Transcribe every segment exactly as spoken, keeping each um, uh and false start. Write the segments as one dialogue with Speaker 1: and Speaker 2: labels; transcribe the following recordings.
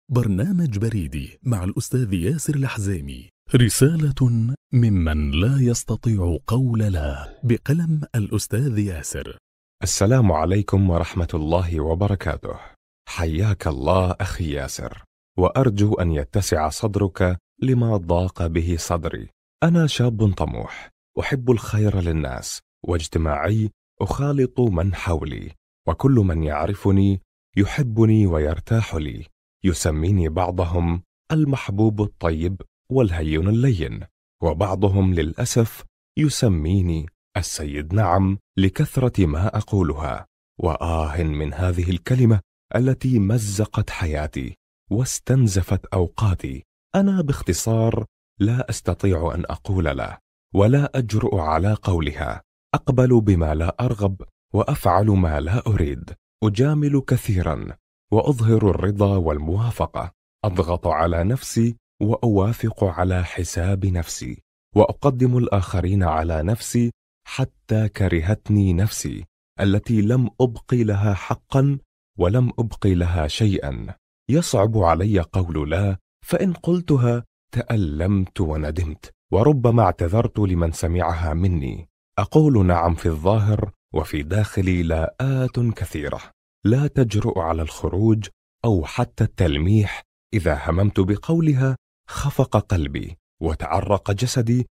Speaker 1: برنامج بريدي مع الأستاذ ياسر الحزيمي. رسالة ممن لا يستطيع قول لا، بقلم الأستاذ ياسر.
Speaker 2: السلام عليكم ورحمة الله وبركاته. حياك الله أخي ياسر، وأرجو أن يتسع صدرك لما ضاق به صدري. أنا شاب طموح، أحب الخير للناس، واجتماعي، أخالط من حولي، وكل من يعرفني يحبني ويرتاح لي. يسميني بعضهم المحبوب الطيب والهين اللين، وبعضهم للأسف يسميني السيد نعم لكثرة ما أقولها. وآه من هذه الكلمة التي مزقت حياتي واستنزفت أوقاتي. أنا باختصار لا أستطيع أن أقول لا، ولا أجرؤ على قولها. أقبل بما لا أرغب، وأفعل ما لا أريد. أجامل كثيرا، وأظهر الرضا والموافقة. أضغط على نفسي وأوافق على حساب نفسي، وأقدم الآخرين على نفسي حتى كرهتني نفسي التي لم أبقي لها حقا ولم أبقي لها شيئا. يصعب علي قول لا، فإن قلتها تألمت وندمت، وربما اعتذرت لمن سمعها مني. أقول نعم في الظاهر، وفي داخلي لاءات كثيرة لا تجرؤ على الخروج أو حتى التلميح. إذا هممت بقولها خفق قلبي وتعرق جسدي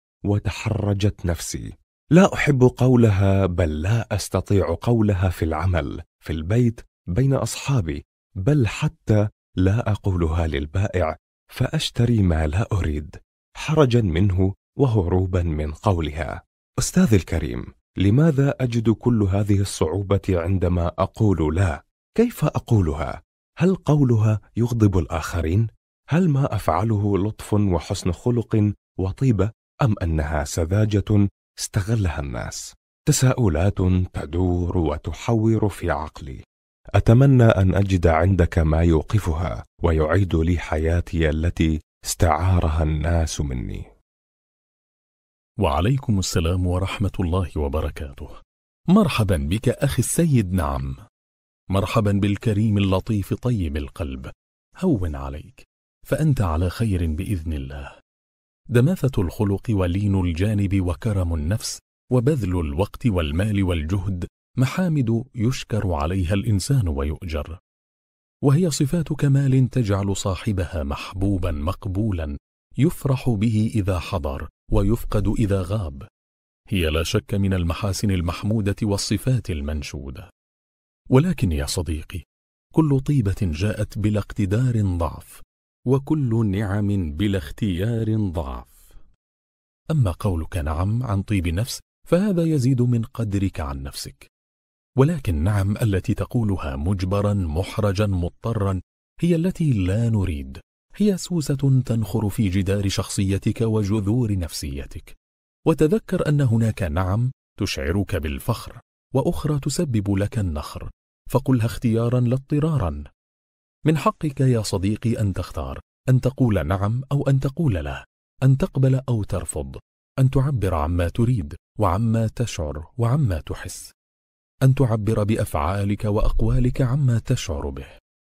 Speaker 2: وتحرجت نفسي. لا أحب قولها، بل لا أستطيع قولها في العمل، في البيت، بين أصحابي، بل حتى لا أقولها للبائع فأشتري ما لا أريد، حرجا منه وهروبا من قولها. أستاذ الكريم، لماذا أجد كل هذه الصعوبة عندما أقول لا؟ كيف أقولها؟ هل قولها يغضب الآخرين؟ هل ما أفعله لطف وحسن خلق وطيبة، أم أنها سذاجة استغلها الناس؟ تساؤلات تدور وتحور في عقلي. أتمنى أن أجد عندك ما يوقفها ويعيد لي حياتي التي استعارها الناس مني.
Speaker 1: وعليكم السلام ورحمة الله وبركاته. مرحبا بك أخي السيد نعم. مرحبا بالكريم اللطيف طيب القلب. هون عليك، فأنت على خير بإذن الله. دماثة الخلق ولين الجانب وكرم النفس وبذل الوقت والمال والجهد محامد يشكر عليها الإنسان ويؤجر، وهي صفات كمال تجعل صاحبها محبوبا مقبولا، يفرح به إذا حضر ويفقد إذا غاب. هي لا شك من المحاسن المحمودة والصفات المنشودة. ولكن يا صديقي، كل طيبة جاءت بلا اقتدار ضعف، وكل نعم بلا اختيار ضعف. أما قولك نعم عن طيب نفس فهذا يزيد من قدرك عن نفسك، ولكن نعم التي تقولها مجبرا محرجا مضطرا هي التي لا نريد. هي سوسة تنخر في جدار شخصيتك وجذور نفسيتك. وتذكر أن هناك نعم تشعرك بالفخر، وأخرى تسبب لك النخر، فقلها اختيارا لا اضطرارا. من حقك يا صديقي أن تختار، أن تقول نعم أو أن تقول لا، أن تقبل أو ترفض، أن تعبر عما تريد وعما تشعر وعما تحس، أن تعبر بأفعالك وأقوالك عما تشعر به.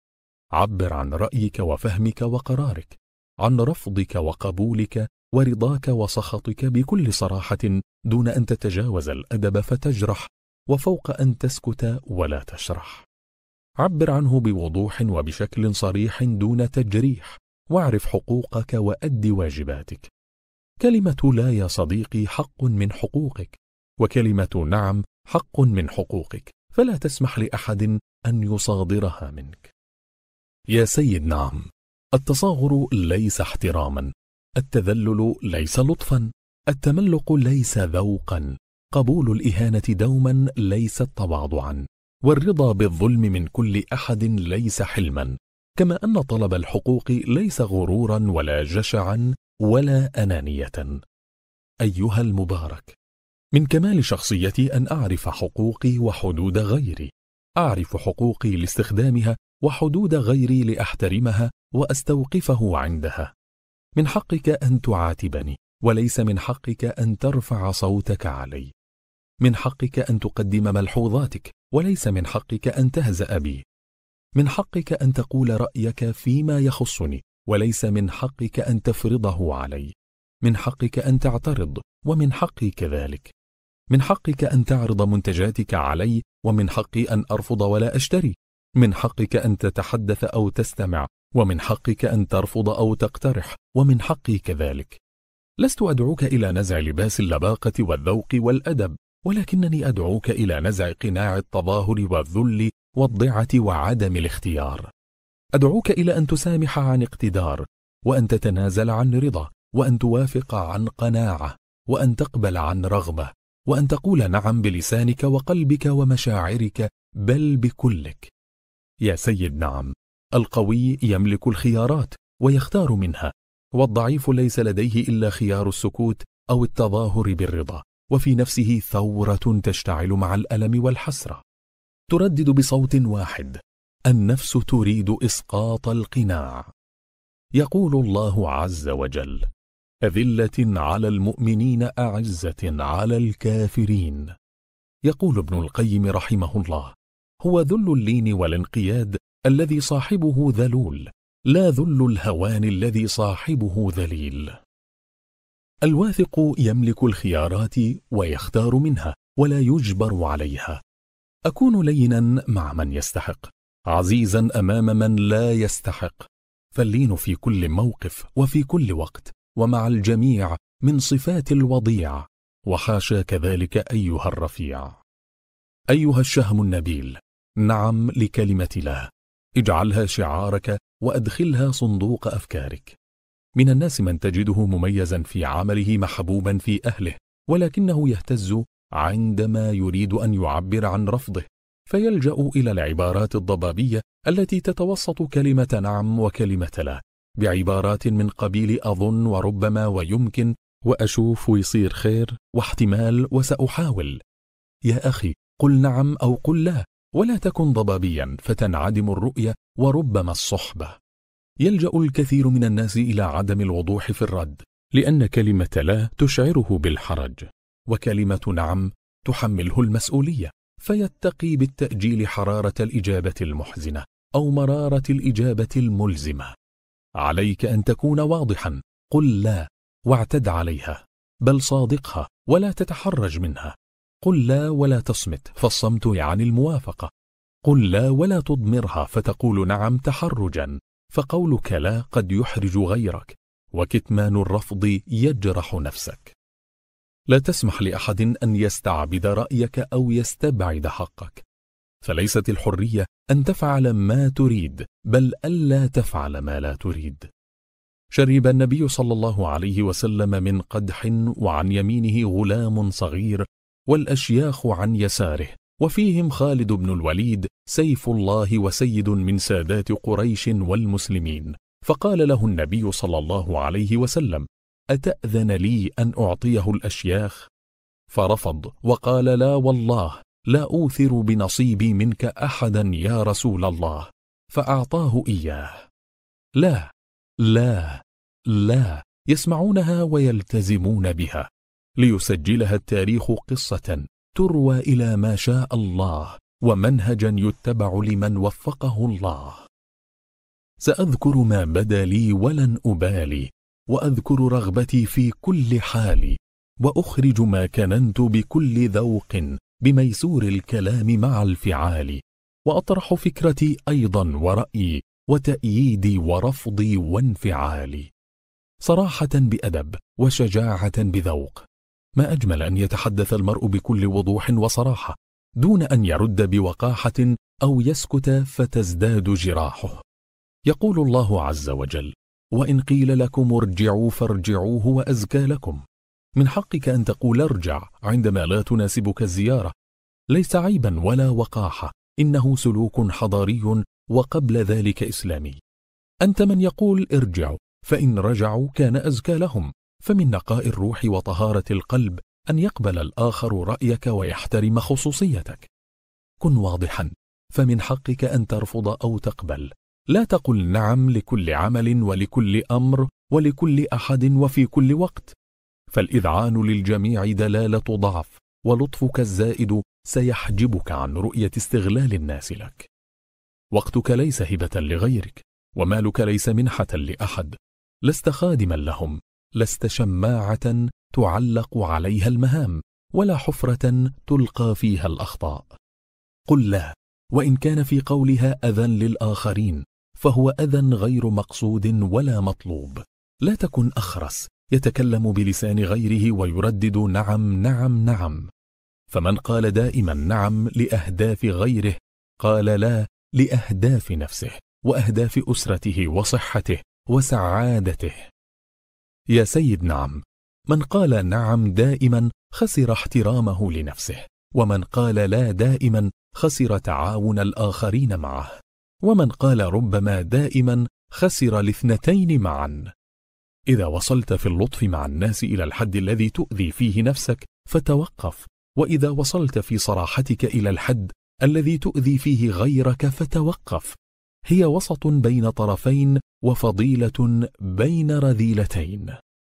Speaker 1: عبر عن رأيك وفهمك وقرارك، عن رفضك وقبولك ورضاك وسخطك بكل صراحة، دون أن تتجاوز الأدب فتجرح، وفوق أن تسكت ولا تشرح. عبر عنه بوضوح وبشكل صريح دون تجريح، واعرف حقوقك وأد واجباتك. كلمة لا يا صديقي حق من حقوقك، وكلمة نعم حق من حقوقك، فلا تسمح لأحد أن يصادرها منك. يا سيد نعم، التصاغر ليس احتراما، التذلل ليس لطفا، التملق ليس ذوقا، قبول الإهانة دوما ليس تواضعا، والرضا بالظلم من كل أحد ليس حلما، كما أن طلب الحقوق ليس غرورا ولا جشعا ولا أنانية. أيها المبارك، من كمال شخصيتي أن أعرف حقوقي وحدود غيري، أعرف حقوقي لاستخدامها وحدود غيري لأحترمها وأستوقفه عندها. من حقك أن تعاتبني، وليس من حقك أن ترفع صوتك علي. من حقك أن تقدم ملحوظاتك، وليس من حقك أن تهزأ بي. من حقك أن تقول رأيك فيما يخصني، وليس من حقك أن تفرضه علي. من حقك أن تعترض، ومن حقي كذلك. من حقك أن تعرض منتجاتك علي، ومن حقي أن أرفض ولا أشتري. من حقك أن تتحدث أو تستمع، ومن حقك أن ترفض أو تقترح، ومن حقي كذلك. لست أدعوك إلى نزع لباس اللباقة والذوق والأدب، ولكنني أدعوك إلى نزع قناع التظاهر والذل والضعة وعدم الاختيار. أدعوك إلى أن تسامح عن اقتدار، وأن تتنازل عن رضا، وأن توافق عن قناعة، وأن تقبل عن رغبة، وأن تقول نعم بلسانك وقلبك ومشاعرك، بل بكلك. يا سيد نعم، القوي يملك الخيارات ويختار منها، والضعيف ليس لديه إلا خيار السكوت أو التظاهر بالرضا، وفي نفسه ثورة تشتعل مع الألم والحسرة. تردد بصوت واحد: النفس تريد إسقاط القناع. يقول الله عز وجل: أذلة على المؤمنين أعزة على الكافرين. يقول ابن القيم رحمه الله: هو ذل اللين والانقياد الذي صاحبه ذلول، لا ذل الهوان الذي صاحبه ذليل. الواثق يملك الخيارات ويختار منها ولا يجبر عليها. أكون لينا مع من يستحق، عزيزا أمام من لا يستحق، فاللين في كل موقف وفي كل وقت ومع الجميع من صفات الوضيع، وحاشا كذلك أيها الرفيع. أيها الشهم النبيل، نعم لكلمة لا، اجعلها شعارك وأدخلها صندوق أفكارك. من الناس من تجده مميزا في عمله محبوبا في أهله، ولكنه يهتز عندما يريد أن يعبر عن رفضه، فيلجأ إلى العبارات الضبابية التي تتوسط كلمة نعم وكلمة لا، بعبارات من قبيل أظن وربما ويمكن وأشوف ويصير خير واحتمال وسأحاول. يا أخي، قل نعم أو قل لا، ولا تكن ضبابيا فتنعدم الرؤية وربما الصحبة. يلجأ الكثير من الناس إلى عدم الوضوح في الرد، لأن كلمة لا تشعره بالحرج، وكلمة نعم تحمله المسؤولية، فيتقي بالتأجيل حرارة الإجابة المحزنة أو مرارة الإجابة الملزمة. عليك أن تكون واضحا، قل لا واعتد عليها، بل صادقها ولا تتحرج منها. قل لا ولا تصمت، فالصمت يعني الموافقة. قل لا ولا تضمرها فتقول نعم تحرجا، فقولك لا قد يحرج غيرك، وكتمان الرفض يجرح نفسك. لا تسمح لأحد أن يستعبد رأيك أو يستبعد حقك، فليست الحرية أن تفعل ما تريد، بل ألا تفعل ما لا تريد. شرب النبي صلى الله عليه وسلم من قدح وعن يمينه غلام صغير والأشياخ عن يساره، وفيهم خالد بن الوليد سيف الله وسيد من سادات قريش والمسلمين، فقال له النبي صلى الله عليه وسلم: أتأذن لي أن أعطيه الأشياخ؟ فرفض وقال: لا والله، لا أوثر بنصيبي منك أحدا يا رسول الله، فأعطاه إياه. لا لا لا، يسمعونها ويلتزمون بها، ليسجلها التاريخ قصة تروى إلى ما شاء الله، ومنهجا يتبع لمن وفقه الله. سأذكر ما بدا لي ولن أبالي، وأذكر رغبتي في كل حال، وأخرج ما كننت بكل ذوق بميسور الكلام مع الفعال، وأطرح فكرتي أيضا ورأيي وتأييدي ورفضي وانفعالي، صراحة بأدب وشجاعة بذوق. ما أجمل أن يتحدث المرء بكل وضوح وصراحة دون أن يرد بوقاحة أو يسكت فتزداد جراحه. يقول الله عز وجل: وإن قيل لكم ارجعوا فارجعوا هو أزكى لكم. من حقك أن تقول ارجع عندما لا تناسبك الزيارة، ليس عيبا ولا وقاحة، إنه سلوك حضاري وقبل ذلك إسلامي. أنت من يقول ارجعوا، فإن رجعوا كان أزكى لهم، فمن نقاء الروح وطهارة القلب أن يقبل الآخر رأيك ويحترم خصوصيتك. كن واضحا، فمن حقك أن ترفض أو تقبل. لا تقل نعم لكل عمل ولكل أمر ولكل أحد وفي كل وقت، فالإذعان للجميع دلالة ضعف، ولطفك الزائد سيحجبك عن رؤية استغلال الناس لك. وقتك ليس هبة لغيرك، ومالك ليس منحة لأحد، لست خادما لهم، لست شماعة تعلق عليها المهام، ولا حفرة تلقى فيها الأخطاء. قل لا، وإن كان في قولها أذى للآخرين فهو أذى غير مقصود ولا مطلوب. لا تكن أخرس يتكلم بلسان غيره ويردد نعم نعم نعم، فمن قال دائما نعم لأهداف غيره قال لا لأهداف نفسه وأهداف أسرته وصحته وسعادته. يا سيد نعم، من قال نعم دائما خسر احترامه لنفسه، ومن قال لا دائما خسر تعاون الآخرين معه، ومن قال ربما دائما خسر الاثنتين معا. إذا وصلت في اللطف مع الناس إلى الحد الذي تؤذي فيه نفسك فتوقف، وإذا وصلت في صراحتك إلى الحد الذي تؤذي فيه غيرك فتوقف. هي وسط بين طرفين وفضيلة بين رذيلتين.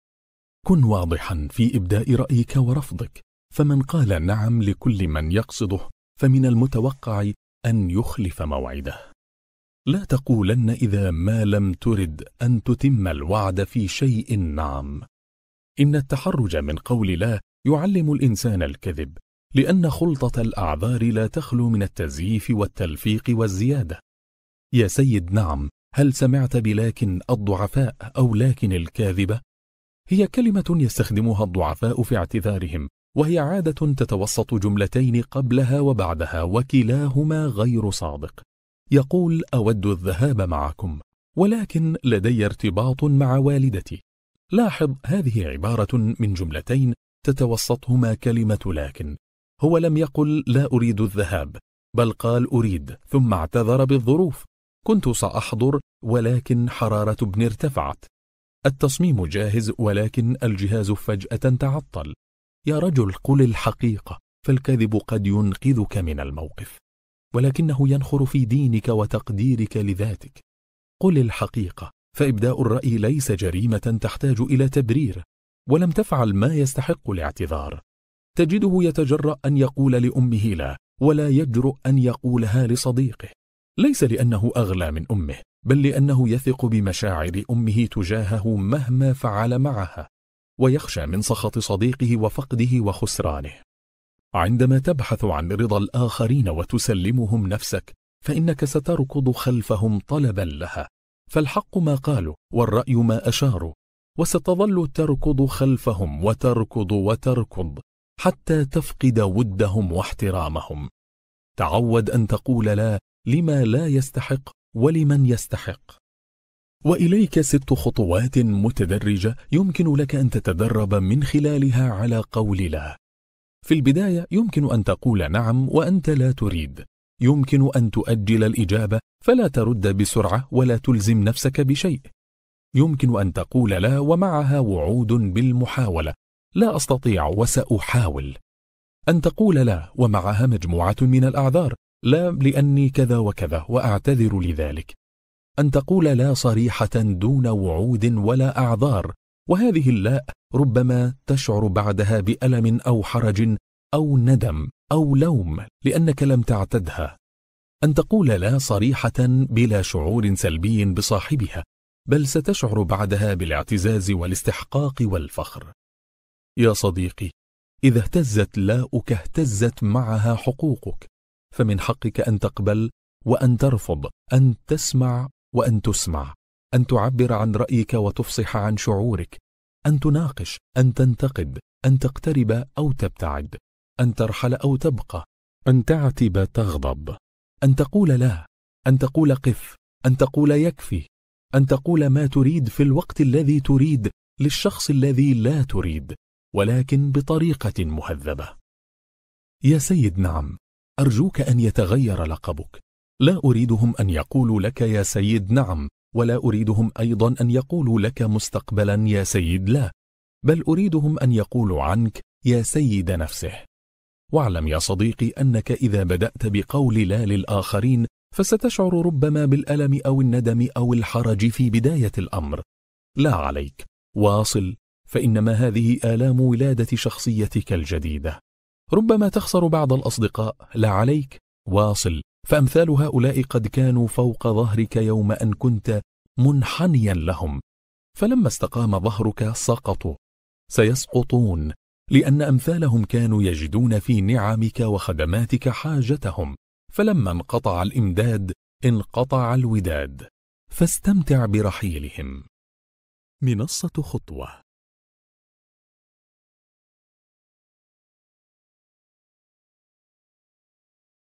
Speaker 1: كن واضحا في إبداء رأيك ورفضك، فمن قال نعم لكل من يقصده فمن المتوقع أن يخلف موعده. لا تقولن إذا ما لم ترد أن تتم الوعد في شيء نعم. إن التحرج من قول لا يعلم الإنسان الكذب، لأن خلطة الأعذار لا تخلو من التزييف والتلفيق والزيادة. يا سيد نعم، هل سمعت بلكن الضعفاء أو لكن الكاذبة؟ هي كلمة يستخدمها الضعفاء في اعتذارهم، وهي عادة تتوسط جملتين قبلها وبعدها وكلاهما غير صادق. يقول أود الذهاب معكم، ولكن لدي ارتباط مع والدتي. لاحظ، هذه عبارة من جملتين تتوسطهما كلمة لكن. هو لم يقل لا أريد الذهاب، بل قال أريد، ثم اعتذر بالظروف. كنت سأحضر ولكن حرارة ابني ارتفعت. التصميم جاهز ولكن الجهاز فجأة تعطل. يا رجل، قل الحقيقة، فالكذب قد ينقذك من الموقف، ولكنه ينخر في دينك وتقديرك لذاتك. قل الحقيقة، فإبداء الرأي ليس جريمة تحتاج إلى تبرير، ولم تفعل ما يستحق الاعتذار. تجده يتجرأ أن يقول لأمه لا، ولا يجرؤ أن يقولها لصديقه، ليس لأنه أغلى من أمه، بل لأنه يثق بمشاعر أمه تجاهه مهما فعل معها، ويخشى من سخط صديقه وفقده وخسرانه. عندما تبحث عن رضا الآخرين وتسلمهم نفسك، فإنك ستركض خلفهم طلبا لها، فالحق ما قالوا والرأي ما أشاروا، وستظل تركض خلفهم وتركض وتركض حتى تفقد ودهم واحترامهم. تعود أن تقول لا لما لا يستحق ولمن يستحق. وإليك ست خطوات متدرجة يمكن لك أن تتدرب من خلالها على قول لا. في البداية يمكن أن تقول نعم وأنت لا تريد. يمكن أن تؤجل الإجابة فلا ترد بسرعة ولا تلزم نفسك بشيء. يمكن أن تقول لا ومعها وعود بالمحاولة، لا أستطيع وسأحاول. أن تقول لا ومعها مجموعة من الأعذار، لا لأني كذا وكذا وأعتذر لذلك. أن تقول لا صريحة دون وعود ولا أعذار، وهذه اللاء ربما تشعر بعدها بألم أو حرج أو ندم أو لوم لأنك لم تعتدها. أن تقول لا صريحة بلا شعور سلبي بصاحبها، بل ستشعر بعدها بالاعتزاز والاستحقاق والفخر. يا صديقي، إذا اهتزت لاؤك اهتزت معها حقوقك، فمن حقك أن تقبل وأن ترفض، أن تسمع وأن تسمع، أن تعبر عن رأيك وتفصح عن شعورك، أن تناقش، أن تنتقد، أن تقترب أو تبتعد، أن ترحل أو تبقى، أن تعتب تغضب، أن تقول لا، أن تقول قف، أن تقول يكفي، أن تقول ما تريد في الوقت الذي تريد للشخص الذي لا تريد، ولكن بطريقة مهذبة. يا سيد نعم، أرجوك أن يتغير لقبك. لا أريدهم أن يقولوا لك يا سيد نعم، ولا أريدهم أيضا أن يقولوا لك مستقبلا يا سيد لا، بل أريدهم أن يقولوا عنك يا سيد نفسه. واعلم يا صديقي أنك إذا بدأت بقول لا للآخرين فستشعر ربما بالألم أو الندم أو الحرج في بداية الأمر. لا عليك، واصل، فإنما هذه آلام ولادة شخصيتك الجديدة. ربما تخسر بعض الأصدقاء، لا عليك، واصل، فأمثال هؤلاء قد كانوا فوق ظهرك يوم أن كنت منحنيا لهم، فلما استقام ظهرك سقطوا. سيسقطون لأن أمثالهم كانوا يجدون في نعمك وخدماتك حاجتهم، فلما انقطع الإمداد انقطع الوداد، فاستمتع برحيلهم. منصة خطوة.